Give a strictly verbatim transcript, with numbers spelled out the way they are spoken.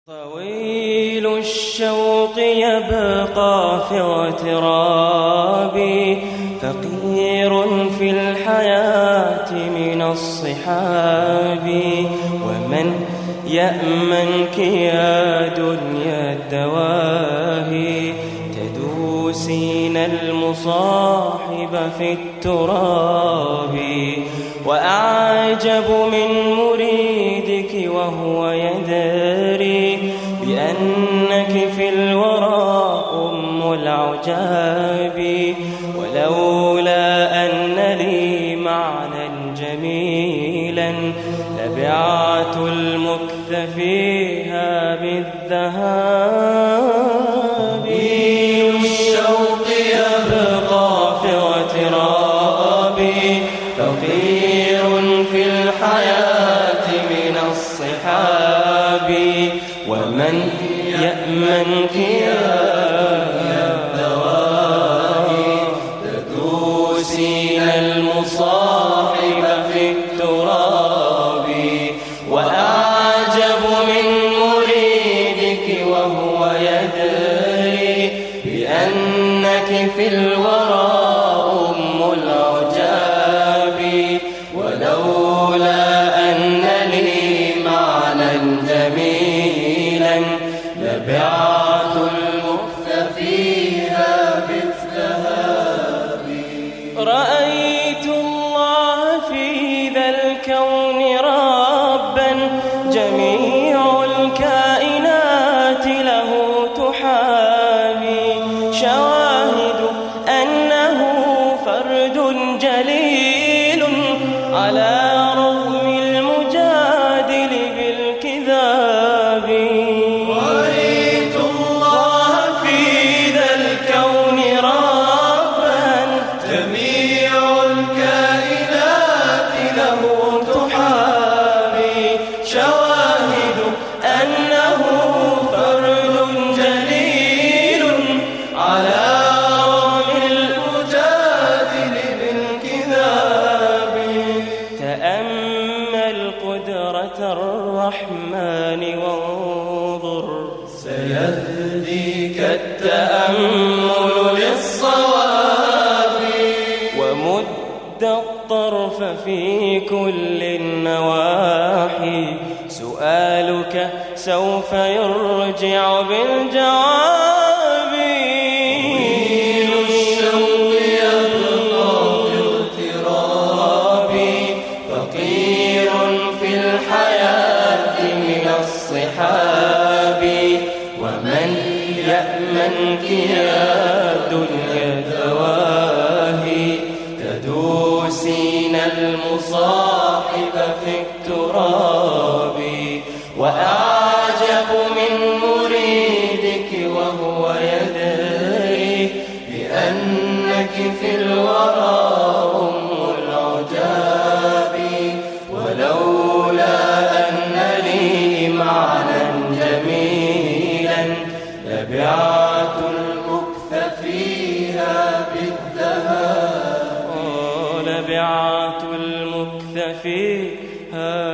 طويل الشوق يبقى في اغترابي، فقير في الحياة من الصحاب، ومن يأمنك يا دنيا الدواهي، تدوسين المصاحب في التراب، وأعجب من مريدك وهو يدري بأنك في الورى أم العجاب، ولولا أن لي معنى جميلا لبعت المكث فيها بالذهاب. الشوق يبقى في اغترابي، فقير في الحياة من الصحاب، ومن يأمنك يا الدواهي، تدوسين المصاحب في التراب، وأعجب من مريدك وهو يدري بأنك في الورى أم العجاب، ولولا أن لي معنى جميلا لبعت المكث فيها بالذهاب. رأيت الله في ذا الكون ربا، جميع الكائنات له تحامي، شواهد أنه فرد جليل على رغم المجادل بالكذاب. رأيت الله في ذا الكون ربا، جميع الكائنات له تحامي، شواهد أنه فرد جليل على رغم المجادل بالكذاب. تأمل قدرة الرحمن وانظر، سيهديك التأمل للصواب، ومد الطرف في كل النواحي، سؤالك سوف يرجع بالجواب. الشوق يبقى في اغترابي، فقير في الحياة من الصحاب، ومن يأمنك يا دنيا الدواهي، تدوسين المصاحب في التراب، وأعجب من مريدك وهو يدري بأنك في الورى أم العجاب، ولولا أن لي معنى جميلا لبعت المكث فيها بالذهاب. لبعت المكث فيها